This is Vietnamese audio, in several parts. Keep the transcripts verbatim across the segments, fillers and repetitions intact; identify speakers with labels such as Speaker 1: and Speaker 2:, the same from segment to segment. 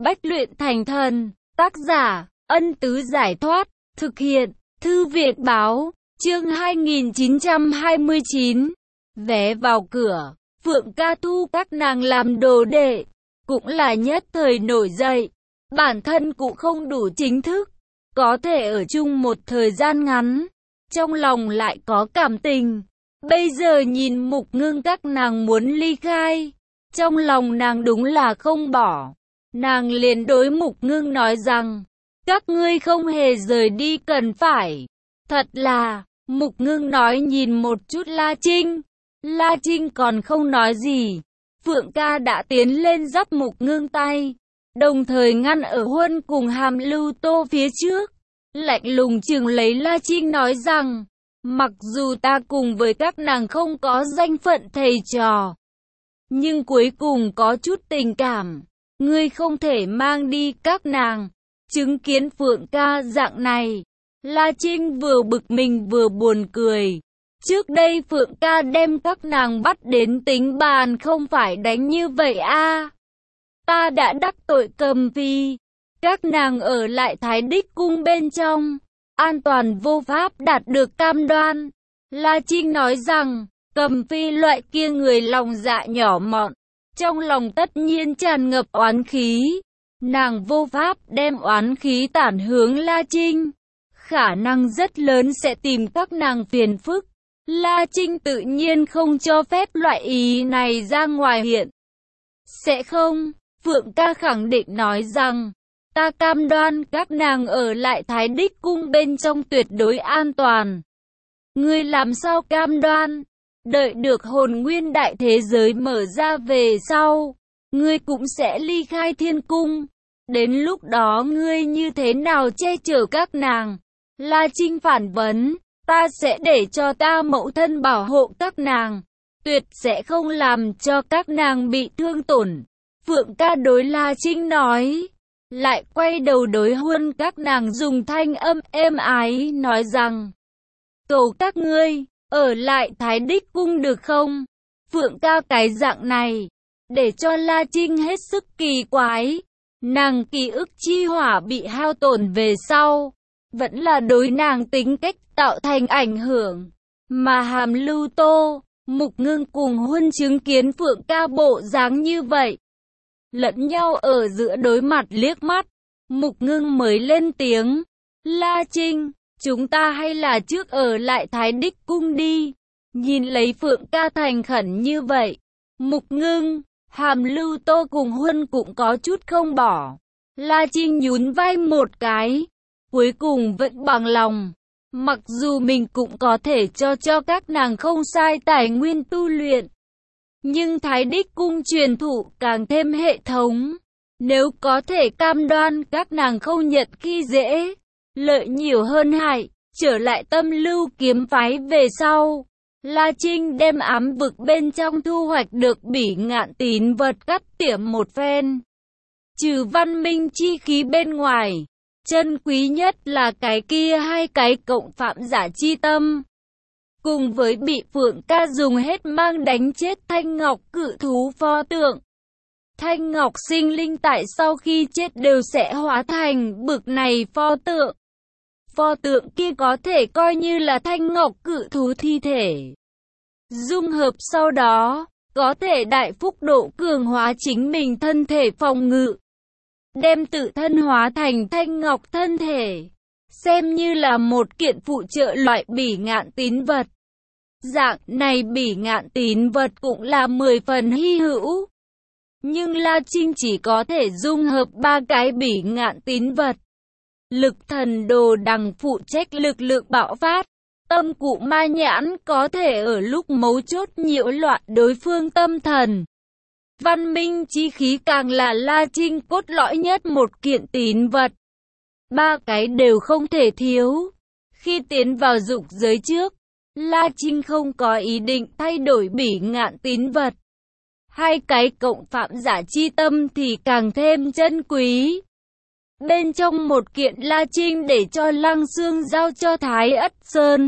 Speaker 1: Bách luyện thành thần. Tác giả, Ân Tứ Giải Thoát. Thực hiện, Thư Việt Báo. Chương hai nghìn chín trăm hai mươi chín. Vé vào cửa. Phượng Ca thu các nàng làm đồ đệ, cũng là nhất thời nổi dậy. Bản thân cũng không đủ chính thức, có thể ở chung một thời gian ngắn, trong lòng lại có cảm tình. Bây giờ nhìn Mục Ngưng các nàng muốn ly khai, trong lòng nàng đúng là không bỏ. Nàng liền đối Mục Ngưng nói rằng, các ngươi không hề rời đi cần phải. Thật là, Mục Ngưng nói nhìn một chút La Trinh. La Trinh còn không nói gì, Phượng Ca đã tiến lên dắt Mục Ngưng tay, đồng thời ngăn ở Huân cùng Hàm Lưu Tô phía trước, lạnh lùng chừng lấy La Trinh nói rằng, mặc dù ta cùng với các nàng không có danh phận thầy trò, nhưng cuối cùng có chút tình cảm, ngươi không thể mang đi các nàng. Chứng kiến Phượng Ca dạng này, La Trinh vừa bực mình vừa buồn cười. Trước đây Phượng Ca đem các nàng bắt đến tính bàn không phải đánh như vậy a. À, ta đã đắc tội Cầm Phi, các nàng ở lại Thái Đích cung bên trong, an toàn vô pháp đạt được cam đoan. La Trinh nói rằng, Cầm Phi loại kia người lòng dạ nhỏ mọn, trong lòng tất nhiên tràn ngập oán khí, nàng vô pháp đem oán khí tản hướng La Trinh, khả năng rất lớn sẽ tìm các nàng phiền phức. La Trinh tự nhiên không cho phép loại ý này ra ngoài hiện. Sẽ không, Phượng Ca khẳng định nói rằng, ta cam đoan các nàng ở lại Thái Đích cung bên trong tuyệt đối an toàn. Ngươi làm sao cam đoan? Đợi được hồn nguyên đại thế giới mở ra về sau, ngươi cũng sẽ ly khai thiên cung. Đến lúc đó ngươi như thế nào che chở các nàng? La Trinh phản vấn. Ta sẽ để cho ta mẫu thân bảo hộ các nàng, tuyệt sẽ không làm cho các nàng bị thương tổn. Phượng Ca đối La Trinh nói, lại quay đầu đối Huân các nàng dùng thanh âm êm ái nói rằng, cầu các ngươi, ở lại Thái Đích cung được không? Phượng Ca cái dạng này, để cho La Trinh hết sức kỳ quái, nàng ký ức chi hỏa bị hao tổn về sau, vẫn là đối nàng tính cách tạo thành ảnh hưởng. Mà Hàm Lưu Tô, Mục Ngưng cùng Huân chứng kiến Phượng Ca bộ dáng như vậy, lẫn nhau ở giữa đối mặt liếc mắt, Mục Ngưng mới lên tiếng, La Trinh, chúng ta hay là trước ở lại Thái Đích cung đi. Nhìn lấy Phượng Ca thành khẩn như vậy, Mục Ngưng, Hàm Lưu Tô cùng Huân cũng có chút không bỏ. La Trinh nhún vai một cái, cuối cùng vẫn bằng lòng. Mặc dù mình cũng có thể cho cho các nàng không sai tài nguyên tu luyện, nhưng Thái Đích cung truyền thụ càng thêm hệ thống. Nếu có thể cam đoan các nàng không nhận khi dễ, lợi nhiều hơn hại, trở lại Tâm Lưu kiếm phái về sau, La Trinh đem ám vực bên trong thu hoạch được Bỉ Ngạn tín vật cắt tỉa một phen. Trừ văn minh chi khí bên ngoài, chân quý nhất là cái kia hai cái cộng phạm giả chi tâm. Cùng với bị Phượng Ca dùng hết mang đánh chết Thanh Ngọc cự thú pho tượng. Thanh Ngọc sinh linh tại sau khi chết đều sẽ hóa thành bực này pho tượng. Pho tượng kia có thể coi như là Thanh Ngọc cự thú thi thể. Dung hợp sau đó, có thể đại phúc độ cường hóa chính mình thân thể phòng ngự. Đem tự thân hóa thành Thanh Ngọc thân thể, xem như là một kiện phụ trợ loại Bỉ Ngạn tín vật. Dạng này Bỉ Ngạn tín vật cũng là mười phần hy hữu. Nhưng La Trinh chỉ có thể dung hợp ba cái Bỉ Ngạn tín vật. Lực thần đồ đằng phụ trách lực lượng bạo phát. Tâm cụ ma nhãn có thể ở lúc mấu chốt nhiễu loạn đối phương tâm thần. Văn minh chi khí càng là La Trinh cốt lõi nhất một kiện tín vật. Ba cái đều không thể thiếu. Khi tiến vào dục giới trước, La Trinh không có ý định thay đổi Bỉ Ngạn tín vật. Hai cái cộng phạm giả chi tâm thì càng thêm chân quý. Bên trong một kiện La Trinh để cho Lăng Xương giao cho Thái Ất Sơn.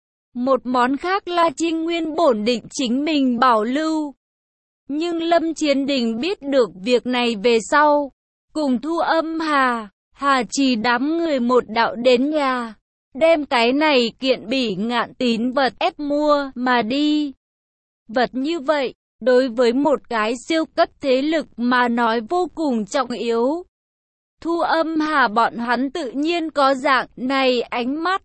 Speaker 1: Một món khác La Trinh nguyên bổn định chính mình bảo lưu. Nhưng Lâm Chiến Đình biết được việc này về sau, cùng Thu Âm Hà, Hà Trì đám người một đạo đến nhà, đem cái này kiện Bỉ Ngạn tín vật ép mua mà đi. Vật như vậy, đối với một cái siêu cấp thế lực mà nói vô cùng trọng yếu. Thu Âm Hà bọn hắn tự nhiên có dạng này ánh mắt,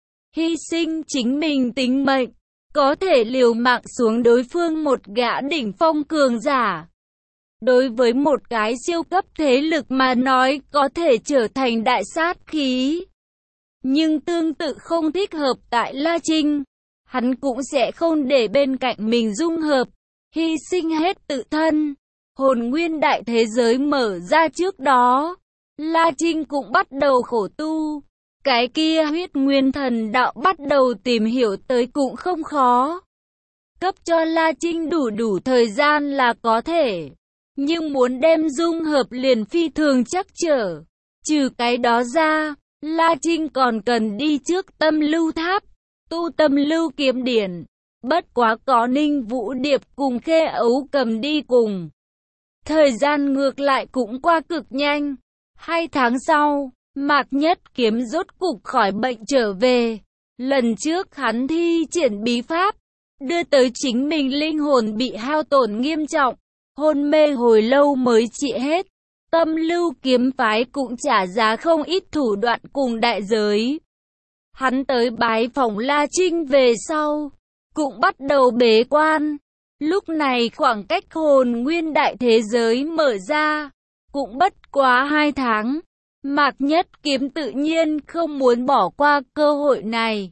Speaker 1: hy sinh chính mình tính mệnh, có thể liều mạng xuống đối phương một gã đỉnh phong cường giả. Đối với một cái siêu cấp thế lực mà nói có thể trở thành đại sát khí. Nhưng tương tự không thích hợp tại La Trinh, hắn cũng sẽ không để bên cạnh mình dung hợp, hy sinh hết tự thân. Hồn nguyên đại thế giới mở ra trước đó, La Trinh cũng bắt đầu khổ tu. Cái kia huyết nguyên thần đạo bắt đầu tìm hiểu tới cũng không khó. Cấp cho La Trinh đủ đủ thời gian là có thể. Nhưng muốn đem dung hợp liền phi thường chắc trở. Trừ cái đó ra, La Trinh còn cần đi trước Tâm Lưu Tháp, tu Tâm Lưu Kiếm Điển. Bất quá có Ninh Vũ Điệp cùng Khê Ấu Cầm đi cùng. Thời gian ngược lại cũng qua cực nhanh. Hai tháng sau, Mạc Nhất Kiếm rốt cục khỏi bệnh trở về. Lần trước hắn thi triển bí pháp, đưa tới chính mình linh hồn bị hao tổn nghiêm trọng, hôn mê hồi lâu mới trị hết. Tâm Lưu Kiếm phái cũng trả giá không ít thủ đoạn cùng đại giới. Hắn tới bái phỏng La Trinh về sau, cũng bắt đầu bế quan. Lúc này khoảng cách hồn nguyên đại thế giới mở ra, cũng bất quá hai tháng. Mạc Nhất Kiếm tự nhiên không muốn bỏ qua cơ hội này.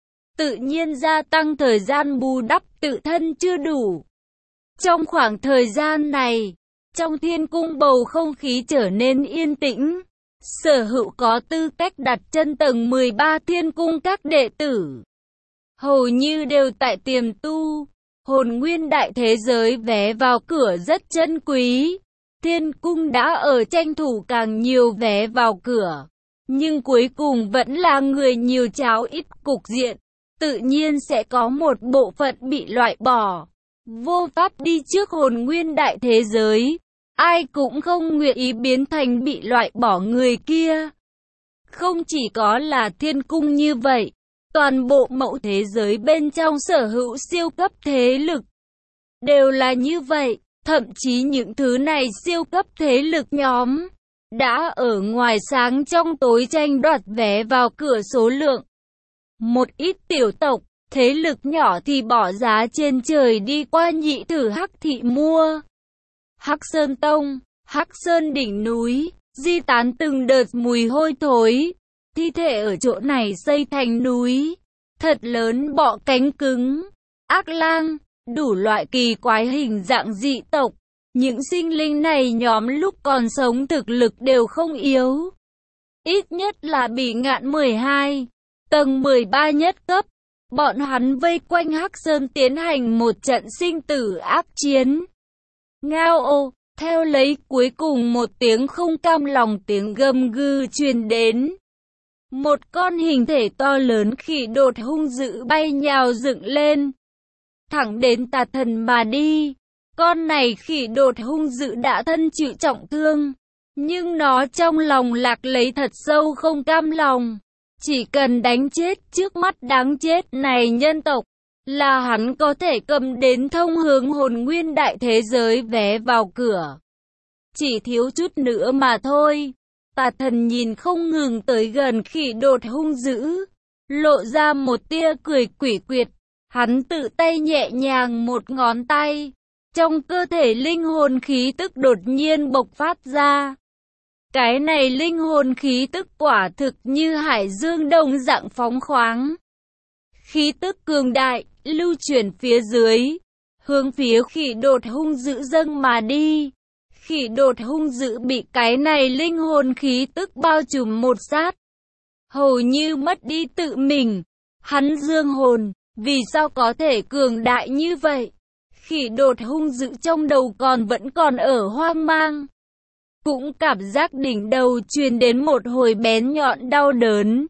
Speaker 1: Tự nhiên gia tăng thời gian bù đắp tự thân chưa đủ. Trong khoảng thời gian này, trong thiên cung bầu không khí trở nên yên tĩnh. Sở hữu có tư cách đặt chân tầng mười ba thiên cung các đệ tử, hầu như đều tại tiềm tu. Hồn nguyên đại thế giới vé vào cửa rất chân quý. Thiên cung đã ở tranh thủ càng nhiều vé vào cửa. Nhưng cuối cùng vẫn là người nhiều cháo ít cục diện. Tự nhiên sẽ có một bộ phận bị loại bỏ. Vô pháp đi trước hồn nguyên đại thế giới. Ai cũng không nguyện ý biến thành bị loại bỏ người kia. Không chỉ có là thiên cung như vậy. Toàn bộ mẫu thế giới bên trong sở hữu siêu cấp thế lực đều là như vậy. Thậm chí những thứ này siêu cấp thế lực nhóm đã ở ngoài sáng trong tối tranh đoạt vé vào cửa số lượng. Một ít tiểu tộc, thế lực nhỏ thì bỏ giá trên trời đi qua nhị thử Hắc thị mua. Hắc Sơn Tông, Hắc Sơn đỉnh núi, di tán từng đợt mùi hôi thối. Thi thể ở chỗ này xây thành núi, thật lớn bọ cánh cứng, ác lang, đủ loại kỳ quái hình dạng dị tộc. Những sinh linh này nhóm lúc còn sống thực lực đều không yếu. Ít nhất là Bỉ Ngạn mười hai, tầng mười ba nhất cấp. Bọn hắn vây quanh Hắc Sơn tiến hành một trận sinh tử ác chiến. Ngao ô, theo lấy cuối cùng một tiếng không cam lòng tiếng gầm gừ truyền đến. Một con hình thể to lớn khỉ đột hung dữ bay nhào dựng lên, thẳng đến Tà Thần mà đi. Con này khỉ đột hung dữ đã thân chịu trọng thương, nhưng nó trong lòng lạc lấy thật sâu không cam lòng. Chỉ cần đánh chết trước mắt đáng chết này nhân tộc, là hắn có thể cầm đến thông hướng hồn nguyên đại thế giới vé vào cửa. Chỉ thiếu chút nữa mà thôi. Tà Thần nhìn không ngừng tới gần khỉ đột hung dữ, lộ ra một tia cười quỷ quyệt. Hắn tự tay nhẹ nhàng một ngón tay, trong cơ thể linh hồn khí tức đột nhiên bộc phát ra. Cái này linh hồn khí tức quả thực như hải dương đồng dạng phóng khoáng. Khí tức cường đại, lưu chuyển phía dưới, hướng phía khỉ đột hung dữ dâng mà đi. Khỉ đột hung dữ bị cái này linh hồn khí tức bao trùm một sát, hầu như mất đi tự mình. Hắn dương hồn, vì sao có thể cường đại như vậy? Khỉ đột hung dữ trong đầu còn vẫn còn ở hoang mang. Cũng cảm giác đỉnh đầu truyền đến một hồi bén nhọn đau đớn.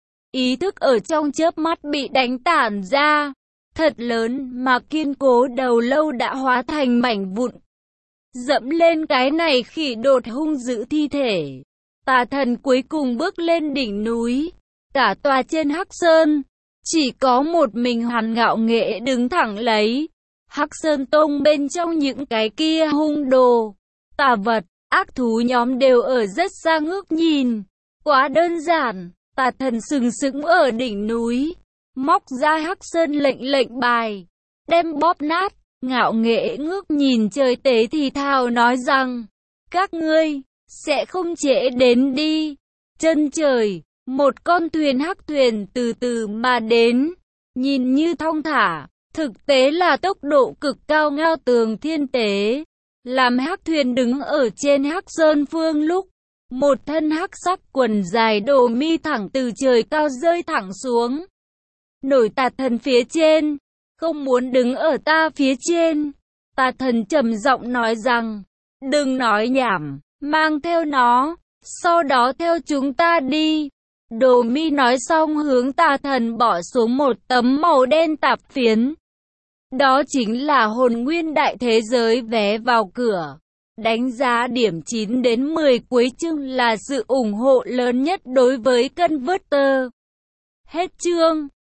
Speaker 1: Ý thức ở trong chớp mắt bị đánh tản ra. Thật lớn mà kiên cố đầu lâu đã hóa thành mảnh vụn. dẫm lên cái này khỉ đột hung dữ thi thể. Tà thần cuối cùng bước lên đỉnh núi, cả tòa trên Hắc Sơn, chỉ có một mình hắn ngạo nghễ đứng thẳng lấy. Hắc Sơn Tông bên trong những cái kia hung đồ, tà vật, ác thú nhóm đều ở rất xa ngước nhìn. Quá đơn giản, tà thần sừng sững ở đỉnh núi, móc ra Hắc Sơn lệnh lệnh bài, đem bóp nát, ngạo nghễ ngước nhìn trời tế thì thào nói rằng, các ngươi sẽ không trễ đến đi. Chân trời, một con thuyền hắc thuyền từ từ mà đến, nhìn như thong thả, thực tế là tốc độ cực cao ngao tường thiên tế. Làm hắc thuyền đứng ở trên Hắc Sơn phương lúc, một thân hắc sắc quần dài đồ mi thẳng từ trời cao rơi thẳng xuống. Nổi tà thần phía trên, không muốn đứng ở ta phía trên. Tà thần trầm giọng nói rằng, đừng nói nhảm, mang theo nó, sau đó theo chúng ta đi. Đồ mi nói xong hướng tà thần bỏ xuống một tấm màu đen tạp phiến. Đó chính là hồn nguyên đại thế giới vé vào cửa. Đánh giá điểm chín đến mười cuối chương là sự ủng hộ lớn nhất đối với Converter. Hết chương.